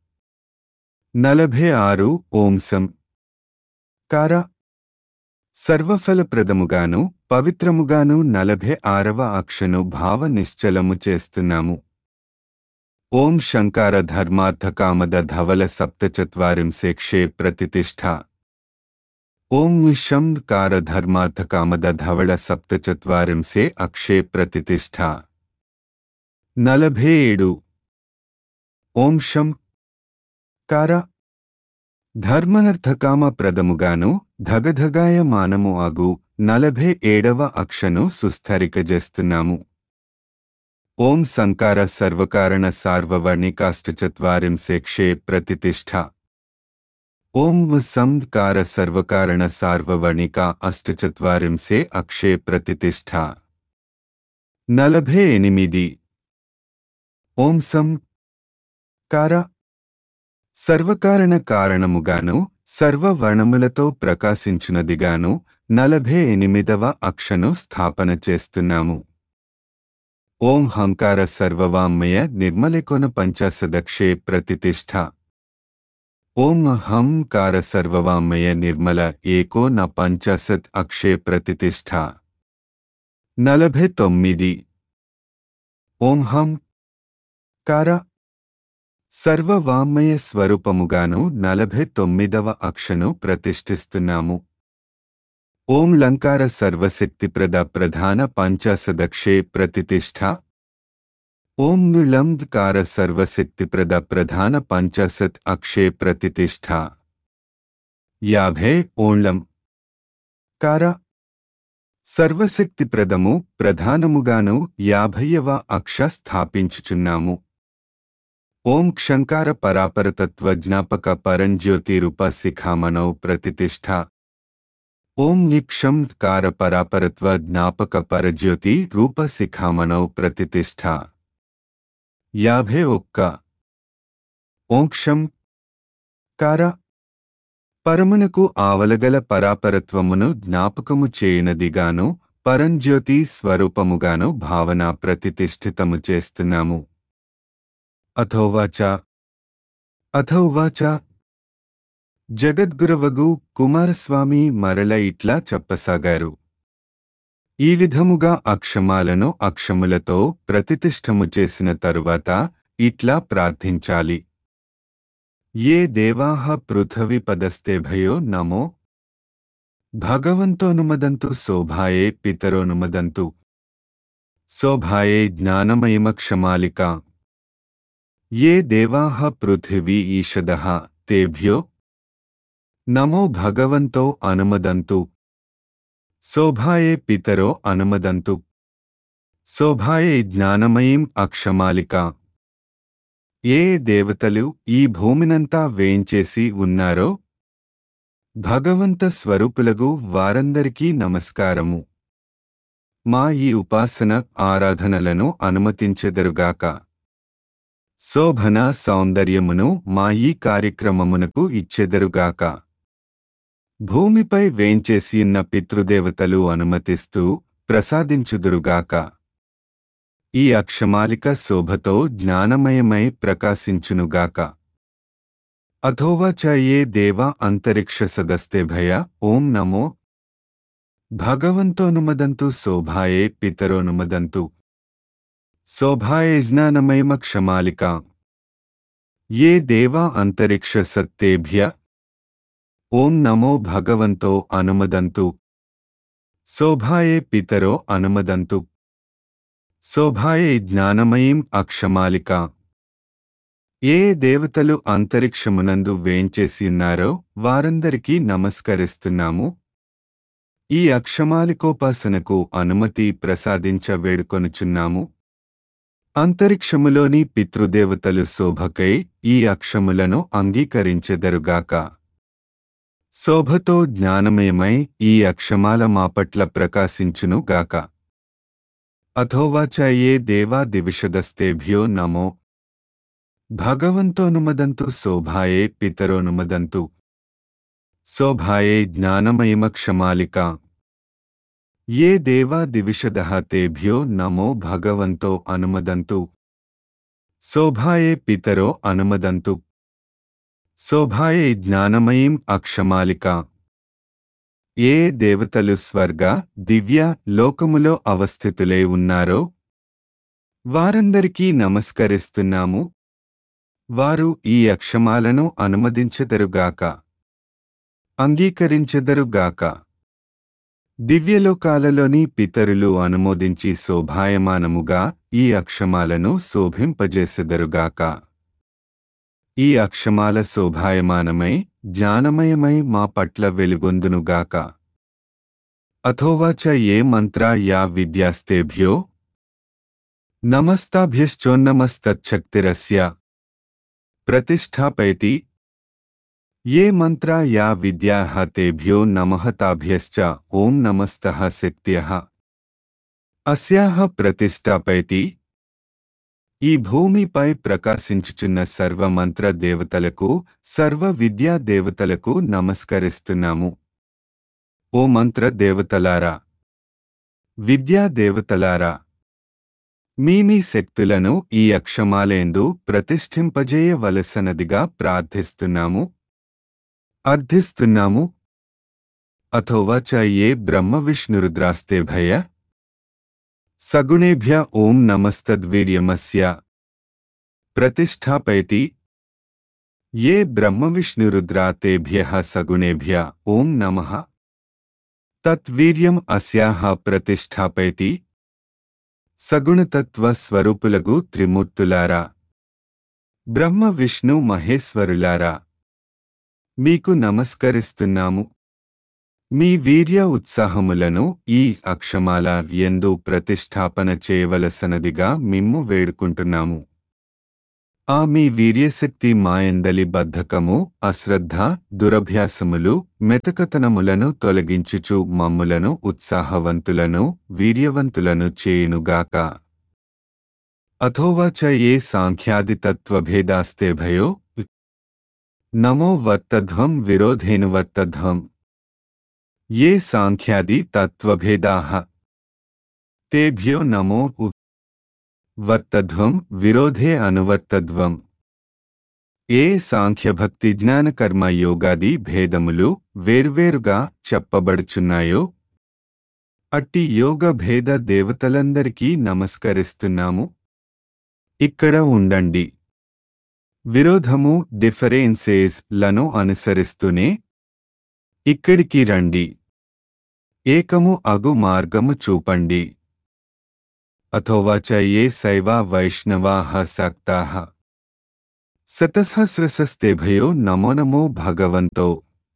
A: నలభై ఆరు ఓం సం కార సర్వఫలప్రదముగాను పవిత్రముగాను నలభై ఆరవ అక్షను భావ నిశ్చలము చేస్తున్నాము. ఓం శంకార ధర్మార్థ కామద ధవల సప్తచత్వారింశేక్షే ప్రతిష్ఠ. ఓం శంకార ధర్మార్థ కామద ధవళ సప్తచత్వారింశే అక్షే ప్రతిష్ఠ. నలభై ఏడు ఓం శం కార ధర్మనర్థకామ ప్రదముగాను ధగధగాయమానము అగు నలభై ఏడవ అక్షను సుస్థరికజేస్తున్నాము. ఓం సంకార సర్వకారణ సార్వవర్ణికాష్టచత్వారింశేక్షే ప్రతిష్ఠ. ఓం సంకార సర్వకారణ సార్వవర్ణిక అష్టచత్వారింశే అక్షే ప్రతిష్ఠ. నలభై ఎనిమిది ఓం సం కార సర్వకారణ కారణముగాను సర్వవర్ణములతో ప్రకాశించునదిగాను నలభై ఎనిమిదవ అక్షను స్థాపన చేస్తున్నాము. ఓం హంకార సర్వవామ్మయ నిర్మలకొన పంచాశదక్షే ప్రతిష్ఠ. ఓం హంకార సర్వవామ్మయ నిర్మల ఏకోన పంచాశత్ అక్షే ప్రతిష్ఠ. నలభై తొమ్మిది ఓం హం కార సర్వవామ్మయ స్వరూపముగాను నలభై తొమ్మిదవ అక్షను ప్రతిష్ఠిస్తున్నాము. ఓం లంకార సర్వశక్తిప్రద ప్రధాన పంచాశదక్షే ప్రతిష్ఠ. ఓం లంకార సర్వశక్తిప్రద ప్రధాన పంచాశత్ అక్షే ప్రతిష్ఠ. యాభై ఓంలం కార సర్వశక్తిప్రదము ప్రధానముగాను యాభైవ అక్ష స్థాపించుచున్నాము. ఓం క్షంకార పరాపరతత్వ జ్ఞాపక పరంజ్యోతిరూప శిఖామణౌ ప్రతిష్ఠ. ఓం నిక్షంకార పరాపరత్వ జ్ఞాపక పరజ్యోతి రూప శిఖామణౌ ప్రతిష్ఠ. యాభై ఒక్క ఓం క్షం కార పరమునకు ఆవలగల పరాపరత్వమును జ్ఞాపకము చేయనదిగాను పరంజ్యోతి స్వరూపముగాను భావన ప్రతిష్ఠితము చేస్తున్నాము. అథోవాచ అథోవాచ జగద్గురవగు కుమారస్వామి మరల ఇట్లా చెప్పసాగారు. ఈ విధముగా అక్షమాలను అక్షములతో ప్రతిష్ఠము చేసిన తరువాత ఇట్లా ప్రార్థించాలి. ఏ దేవాః పృథవి పదస్తేభయో నమో భగవంతోనుమదంతు శోభాయే పితరోనుమదంతు శోభాయే జ్ఞానమయమక్షమాలికా. ఏ దేవాః పృథివీ ఈషదః తేభ్యో నమో భగవంతో అనుమదంతు శోభాయే పితరో అనుమదంతు శోభాయే జ్ఞానమయీం అక్షమాలికా. ఏ దేవతలు ఈ భూమినంతా వేంచేసి ఉన్నారో భగవంత స్వరూపులగు వారందరికీ నమస్కారము. మా ఈ ఉపాసన ఆరాధనలను అనుమతించెదరుగాక. శోభన సౌందర్యమును మా ఈ కార్యక్రమమునకు ఇచ్చెదరుగాక. భూమిపై వేంచేసియున్న పితృదేవతలు అనుమతిస్తూ ప్రసాదించుదురుగాక. ఈ అక్షమాలిక శోభతో జ్ఞానమయమై ప్రకాశించునుగాక. అథోవాచ ఏ దేవా అంతరిక్ష సదస్తేభయ ఓం నమో భగవంతోనుమదంతు శోభాయే పితరోనుమదంతు శోభాయే జ్ఞానమయమక్షమాలికా. ఏ దేవా అంతరిక్ష సత్తేభ్య ఓం నమో భగవంతో అనుమదంతు శోభాయే పితరో అనుమదంతు శోభాయే జ్ఞానమయీం అక్షమాలికా. ఏ దేవతలు అంతరిక్షమునందు వేంచేసియున్నారో వారందరికీ నమస్కరిస్తున్నాము. ఈ అక్షమాలికోపాసనకు అనుమతి ప్రసాదించ వేడుకొనుచున్నాము. అంతరిక్షములోని పితృదేవతలు శోభకై ఈ అక్షములను అంగీకరించెదరుగాక. శోభతో జ్ఞానమయమై ఈ అక్షమాల మాపట్ల ప్రకాశించును గాక. అథోవాచ ఏ దేవా దివిషదస్తేభ్యో నమో భగవంతోనుమదంతు శోభాయే పితరోనుమదంతు. శోభాయే జ్ఞానమయమక్షమాలిక. ఏ దేవా దివిషదః తేభ్యో నమో భగవంతో అనుమదంతు. శోభాయే పితరో అనుమదంతు. శోభాయే జ్ఞానమయీం అక్షమాలిక. ఏ దేవతలు స్వర్గ దివ్య లోకములో అవస్థితులై ఉన్నారో వారందరికీ నమస్కరిస్తున్నాము. వారు ఈ అక్షమాలను అనుమదించెదరుగాక, అంగీకరించెదరుగాక. దివ్యలోకాలలోని పితరులు అనుమోదించి శోభాయమానముగా ఈ అక్షమాలను శోభింపజేసెదరుగాక. ఈ అక్షమాల శోభాయమానమై జ్ఞానమయమై మా పట్ల వెలుగొందునుగాక. అథోవాచ ఏ మంత్రా యా విద్యాస్తేభ్యో నమస్తాభ్యశ్చోన్నమస్తచ్చక్తిరస్య ప్రతిష్ఠాపయతి. ఏ మంత్రా యా విద్యాః తేభ్యో నమః తాభ్యశ్చ ఓం నమస్తః శక్త్యః అస్యాః ప్రతిష్ఠాపయతి. ఈ భూమిపై ప్రకాశించుచున్న సర్వమంత్ర దేవతలకు, సర్వ విద్యా దేవతలకు నమస్కరిస్తున్నాము. ఓ మంత్ర దేవతలారా, విద్యా దేవతలారా, మీ మీ శక్తులను ఈ అక్షమాలేందు ప్రతిష్ఠింపజేయవలసనదిగా ప్రార్థిస్తున్నాము, అర్థిస్తున్నాము. అథోవాచ ఏ బ్రహ్మ విష్ణురుద్రాస్తేభయ సగుణేభ్య ఓం నమస్తద్వీర్యమస్య ప్రతిష్ఠాపయతి. ఏ బ్రహ్మ విష్ణురుద్రా తేభ్యః సగుణేభ్య ఓం నమః తద్వీర్యం అస్యాః ప్రతిష్ఠాపయతి. సగుణతత్వ స్వరూపులగు త్రిమూర్తులారా, బ్రహ్మ విష్ణు మహేశ్వరులారా, మీకు నమస్కరిస్తున్నాము. మీ వీర్య ఉత్సాహములను ఈ అక్షమాల యందు ప్రతిష్ఠాపన చేయవలసనదిగా మిమ్ము వేడుకుంటున్నాము. ఆ మీ వీర్యశక్తి మాయందలి బద్ధకము, అశ్రద్ధ, దురభ్యాసములు, మెతకతనములను తొలగించుచు మమ్ములను ఉత్సాహవంతులను, వీర్యవంతులను చేయునుగాక. అథోవాచ ఏ సాంఖ్యాది తత్వభేదాస్తేభయో నమో వర్తధ్వం విరోధేను వర్తధ్వం. ఏ సాంఖ్యాది తత్వభేదాః తేభ్యో నమో వర్తధ్వం విరోధే అనువర్తధ్వం. ఏ సాంఖ్యభక్తి జ్ఞానకర్మ యోగాది భేదములు వేర్వేరుగా చెప్పబడుచున్నాయో అట్టి యోగ భేద దేవతలందరికీ నమస్కరిస్తున్నాము. ఇక్కడ ఉండండి. విరోధము డిఫరెన్సెస్ లను అనుసరిస్తూనే ఇక్కడికి రండి. ఏకము అగు మార్గము చూపండి. అథోవాచ ఏ శైవా వైష్ణవాః సక్తాః శతసహస్రశస్తేభయో నమో నమో భగవంతో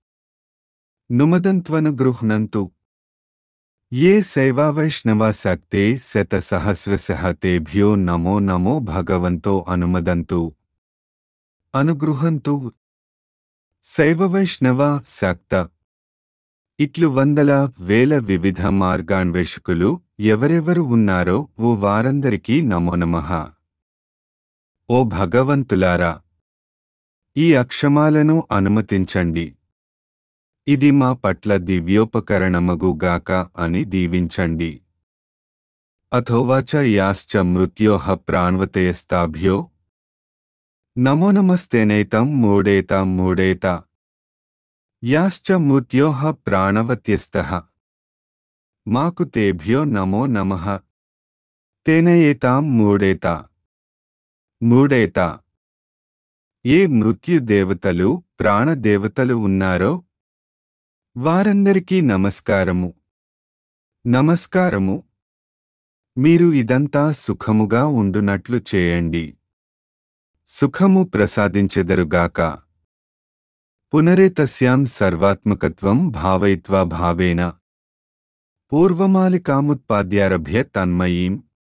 A: నుమదంత్వనుగృహ్ణంతు. ఏ శైవా వైష్ణవా సక్తే శతసహస్రశః తేభ్యో నమో నమో భగవంతో అనుమదంతు అనుగృహంతు. శైవ వైష్ణవ సక్త ఇట్లు వందల వేల వివిధ మార్గాన్వేషకులు ఎవరెవరు ఉన్నారో ఓ వారందరికీ నమో నమః. ఓ భగవంతులారా, ఈ అక్షమాలను అనుమతించండి. ఇది మా పట్ల దివ్యోపకరణమగుగాక అని దీవించండి. అథోవాచ యాశ్చ మృత్యోః ప్రాణ్వతయస్తాభ్యో నమో నమస్తేనైతం మూడేత మూడేత. యాశ్చ మృత్యోః ప్రాణవత్యస్తః మాకు తేభ్యో నమో నమః తేనయేతాం మూడేత మూడేత. ఏ మృత్యుదేవతలు, ప్రాణదేవతలు ఉన్నారో వారందరికీ నమస్కారము, నమస్కారము. మీరు ఇదంతా సుఖముగా ఉండునట్లు చేయండి. సుఖము ప్రసాదించెదరుగాక. పునరేతస్యాం సర్వాత్మకత్వం భావయిత్వా భావేన పూర్వమాలికాముత్పాద్యారభ్య తన్మయీం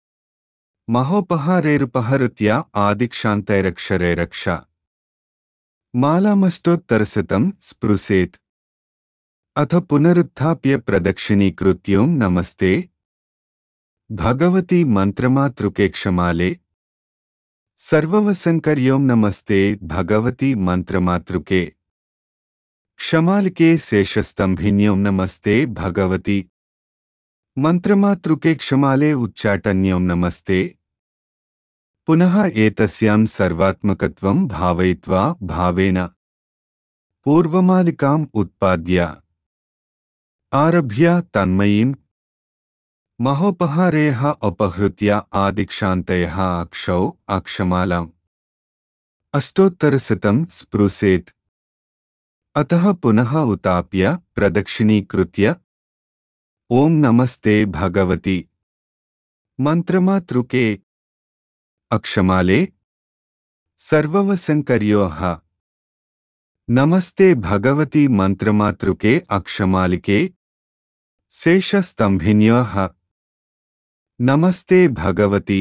A: మహోపహారేరుపహరుత్యా ఆదిక్షాంతైరక్షరైరక్ష మాలామష్టోత్తరశతం స్పృశేత్. అథ పునరుత్థాప్య ప్రదక్షిణీకృత్యోం నమస్తే భగవతి మంత్రమాతృకే క్షమాలే సర్వవసంకర్యోం నమస్తే భగవతి మంత్రమాతృకే క్షమాలికే శేషస్తంభిన్యోం నమస్తే భగవతి మంత్రమాతృకే క్షమాలే ఉచ్చాటన్యోం నమస్తే. పునః ఏతస్యాం సర్వాత్మకత్వం భావయిత్వా భావేన పూర్వమాలికాం ఉత్పాద్య ఆరభ్య తన్మయీం మహోపహారేః అపహృత్య ఆదిక్షాంతయః అక్షౌ అక్షమాలాం అష్టోత్తరశతం స్పృశేత్. అతః పునః ఉతాప్య ప్రదక్షిణీకృత్య ఓం నమస్తే భగవతి మంత్రమాతృకే అక్షమాలే సర్వవసంకర్యోః నమస్తే భగవతి మంత్రమాతృకే అక్షమాలికే శేషస్తంభిన్యోః నమస్తే భగవతి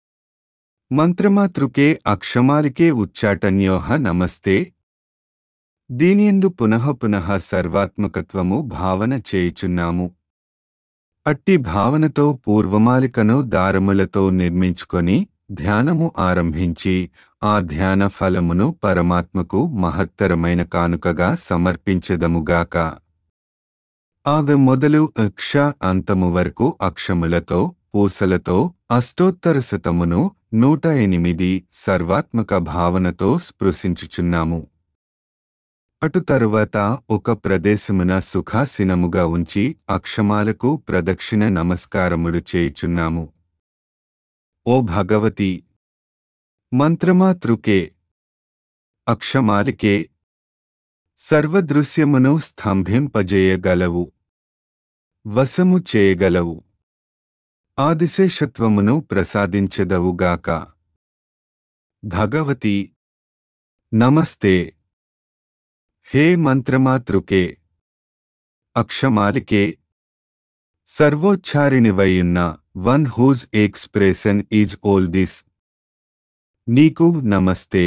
A: మంత్రమాతృకే అక్షమాలికే ఉచ్చాటన్యోః నమస్తే. దీనియందు పునః పునః సర్వాత్మకత్వము భావన చేయుచున్నాము. అట్టి భావనతో పూర్వమాలికను దారములతో నిర్మించుకొని ధ్యానము ఆరంభించి ఆ ధ్యాన ఫలమును పరమాత్మకు మహత్తరమైన కానుకగా సమర్పించెదముగాక. ఆగ మొదలు అక్ష అంతము వరకు అక్షములతో పూసలతో అష్టోత్తరశతమును నూట ఎనిమిది సర్వాత్మక భావనతో స్పృశించుచున్నాము. అటు తరువాత ఒక ప్రదేశమున సుఖాసీనముగా ఉంచి అక్షమాలకు ప్రదక్షిణ నమస్కారములు చేయుచున్నాము. ఓ భగవతి మంత్రమాతృకే అక్షమాలికే సర్వదృశ్యమును స్తంభింపజేయగలవు, వశము చేయగలవు, ఆదిశేషత్వమును ప్రసాదించెదవుగాక. భగవతి నమస్తే. హే మంత్రమాతృకే అక్షమాలికే సర్వోచ్చారిణివైయున్న one whose expression is all this, నీకు నమస్తే.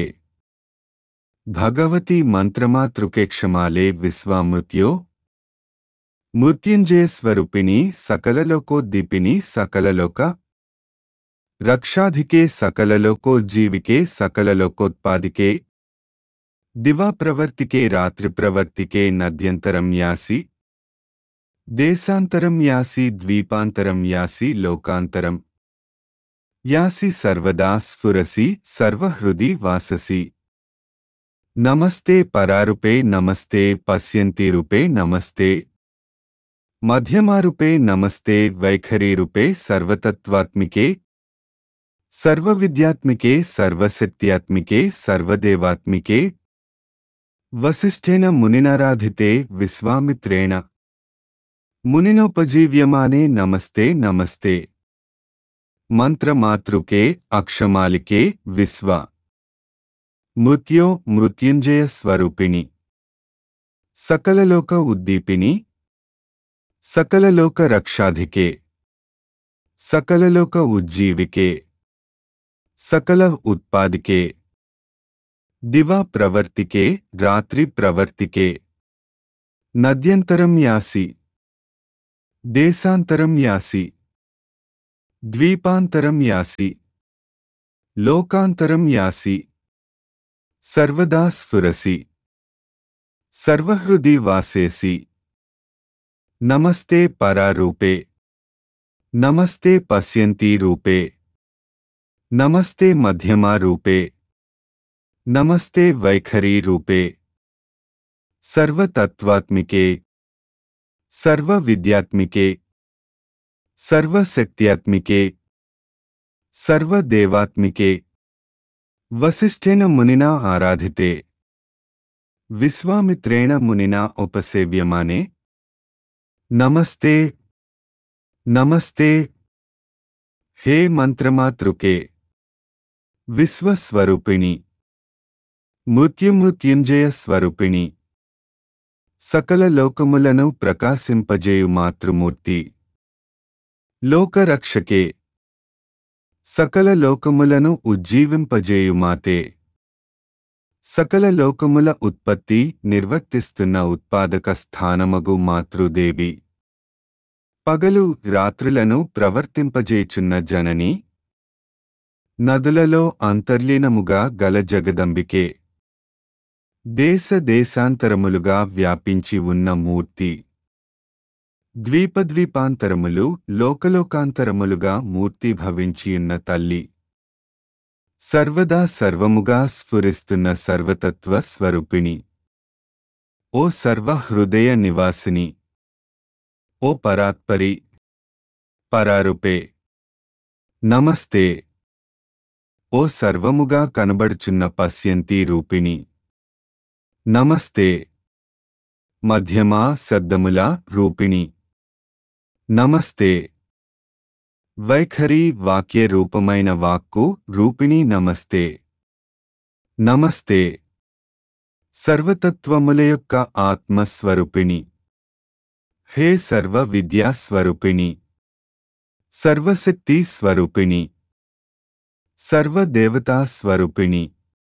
A: భగవతి మంత్రమాతృకే క్షమాలే విశ్వామృత్యో మృత్యుంజయ స్వరూపిణి సకలలోకోద్దీపిని సకలలోక రక్షాధికే సకలలోకోజ్జీవికే సకలలోకోత్పాదికే దివా ప్రవర్తికే రాత్రి ప్రవర్తికే నద్యంతరం యాసి దేశాంతరం యాసి ద్వీపాంతరం యాసి లోకాంతరం యాసి సర్వదా స్ఫురసి సర్వహృది వాససి. నమస్తే పరారూపే నమస్తే పశ్యంతిరూపే నమస్తే మధ్యమారూపే నమస్తే వైఖరీరూపే సర్వతత్వాత్మికే సర్వవిద్యాత్మికే సర్వశక్త్యాత్మికే సర్వదేవాత్మికే వసిష్ఠేన మునినారాధితే విశ్వామిత్రేణ మునినోపజీవ్యమానే నమస్తే నమస్తే. మంత్రమాతృకే అక్షమాలికే విశ్వ మృత్యో మృత్యుంజయ స్వరూపిణి సకలలోక ఉద్దీపిని సకలలోక రక్షాధికే సకలలోక ఉజ్జీవికే సకల ఉత్పాదికే దివా ప్రవర్తికే రాత్రి ప్రవర్తికే నద్యంతరం యాసి దేశాంతరం యాసి ద్వీపాంతరం యాసి లోకాంతరం యాసి సర్వదా స్ఫురసి సర్వహృది వాసేసి. నమస్తే పరారూపే నమస్తే పశ్యంతి రూపే నమస్తే మధ్యమా రూపే నమస్తే వైఖరీ రూపే సర్వతత్వాత్మికే సర్వవిద్యాత్మికే సర్వశక్త్యాత్మికే సర్వదేవాత్మికే వసిష్ఠేన మునినా ఆరాధితే విశ్వామిత్రేణ మునినా ఉపసేవ్యమానే నమస్తే నమస్తే. హే మంత్రమాతృకే విశ్వస్వరూపిణి మృత్యుమృత్యుంజయ స్వరూపిణి సకల లోకములను ప్రకాశింపజేయు మాతృమూర్తి లోకరక్షకే సకల లోకములను ఉజ్జీవింపజేయు మాతే సకల లోకముల ఉత్పత్తి నిర్వర్తిస్తున్న ఉత్పాదక స్థానమగు మాతృదేవి పగలు రాత్రులను ప్రవర్తింపజేచున్న జనని నదులలో అంతర్లీనముగా గల జగదంబికే దేశ దేశాంతరములుగా వ్యాపించి ఉన్న మూర్తి ద్వీపద్వీపాంతరములు లోకలోకాంతరములుగా మూర్తి భవించియున్న తల్లి సర్వదా సర్వముగా స్ఫురిస్తున్న సర్వతత్వ స్వరూపిణి ఓ సర్వహృదయ నివాసిని ఓ పరాత్పరి పరారుపే నమస్తే ఓ సర్వముగా కనబడుచున్న పశ్యంతి రూపిణి నమస్తే మధ్యమా శబ్దముల రూపిణి నమస్తే వైఖరి వాక్య రూపమైన వాక్కు రూపిణి నమస్తే నమస్తే సర్వతత్వముల యొక్క ఆత్మస్వరూపిణి హే సర్వ విద్యా స్వరూపిణి సర్వశక్తి స్వరూపిణి సర్వదేవతా స్వరూపిణి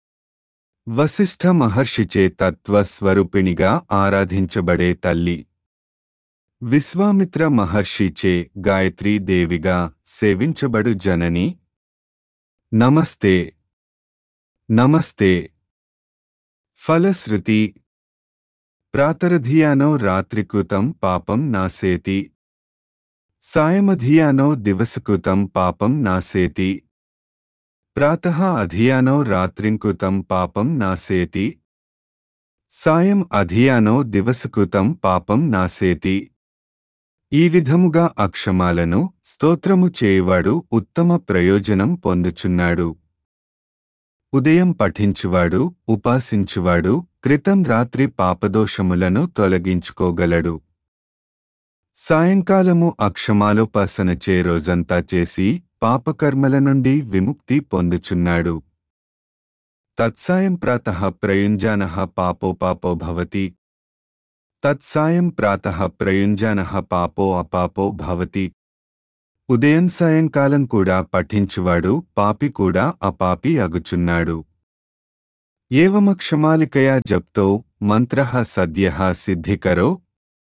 A: వశిష్ఠ మహర్షిచే తత్వస్వరూపిణిగా ఆరాధించబడే తల్లి విశ్వామిత్ర మహర్షిచే గాయత్రీ దేవిగా సేవించబడు జనని నమస్తే నమస్తే ఫలశ్రుతి ప్రాతరధియానో రాత్రికృతం పాపం నాసేతి సాయమధియానో దివసకృతం పాపం నాసేతి ప్రాతః అధియానో రాత్రింకృతం పాపం నాసేతి సాయం అధియానో దివసకృతం పాపం నాసేతి ఈ విధముగా అక్షమాలను స్తోత్రము చేయువాడు ఉత్తమ ప్రయోజనం పొందుచున్నాడు. ఉదయం పఠించువాడు ఉపాసించువాడు క్రితం రాత్రి పాపదోషములను తొలగించుకోగలడు. సాయంకాలము అక్షమాలోపాసన చే రోజంతా చేసి పాపకర్మల నుండి విముక్తి పొందుచున్నాడు. తత్సాయం ప్రాతః ప్రయుంజానః పాపోపాపో భవతి తత్సాయం ప్రాతః ప్రయుంజానః పాపో అపాపో భవతి. ఉదయం సాయంకాలం కూడా పఠించువాడు పాపి కూడా అపాపి అగుచున్నాడు. ఏవమక్షమాలికయా జప్తో మంత్రః సద్యః సిద్ధికరో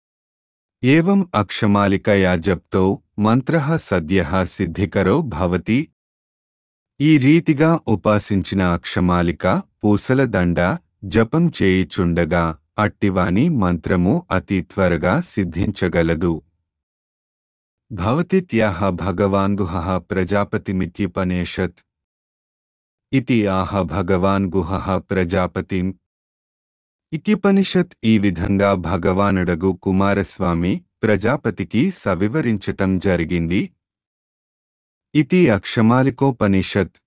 A: ఏవం అక్షమాలికయా జప్తో మంత్రః సద్యః సిద్ధికరో భవతి. ఈ రీతిగా ఉపాసించిన అక్షమాలిక పూసల దండ జపం చేయుచుండగా అట్టివాని మంత్రము అతి త్వరగా సిద్ధించగలదు. భవతిత్యాహ భగవాన్ గుహః ప్రజాపతిమిత్యుపనేషత్ ఇతి ఆహ భగవాన్ గుహః ప్రజాపతిం. ఇత్యుపనిషత్ ఈ విధంగా భగవానుడగు కుమారస్వామి ప్రజాపతికి సవివరించటం జరిగింది. ఇతి అక్షమాలికోపనిషత్.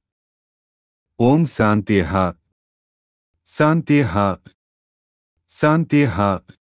A: ఓం శాంత్యః శాంత్యః శాంత్యః.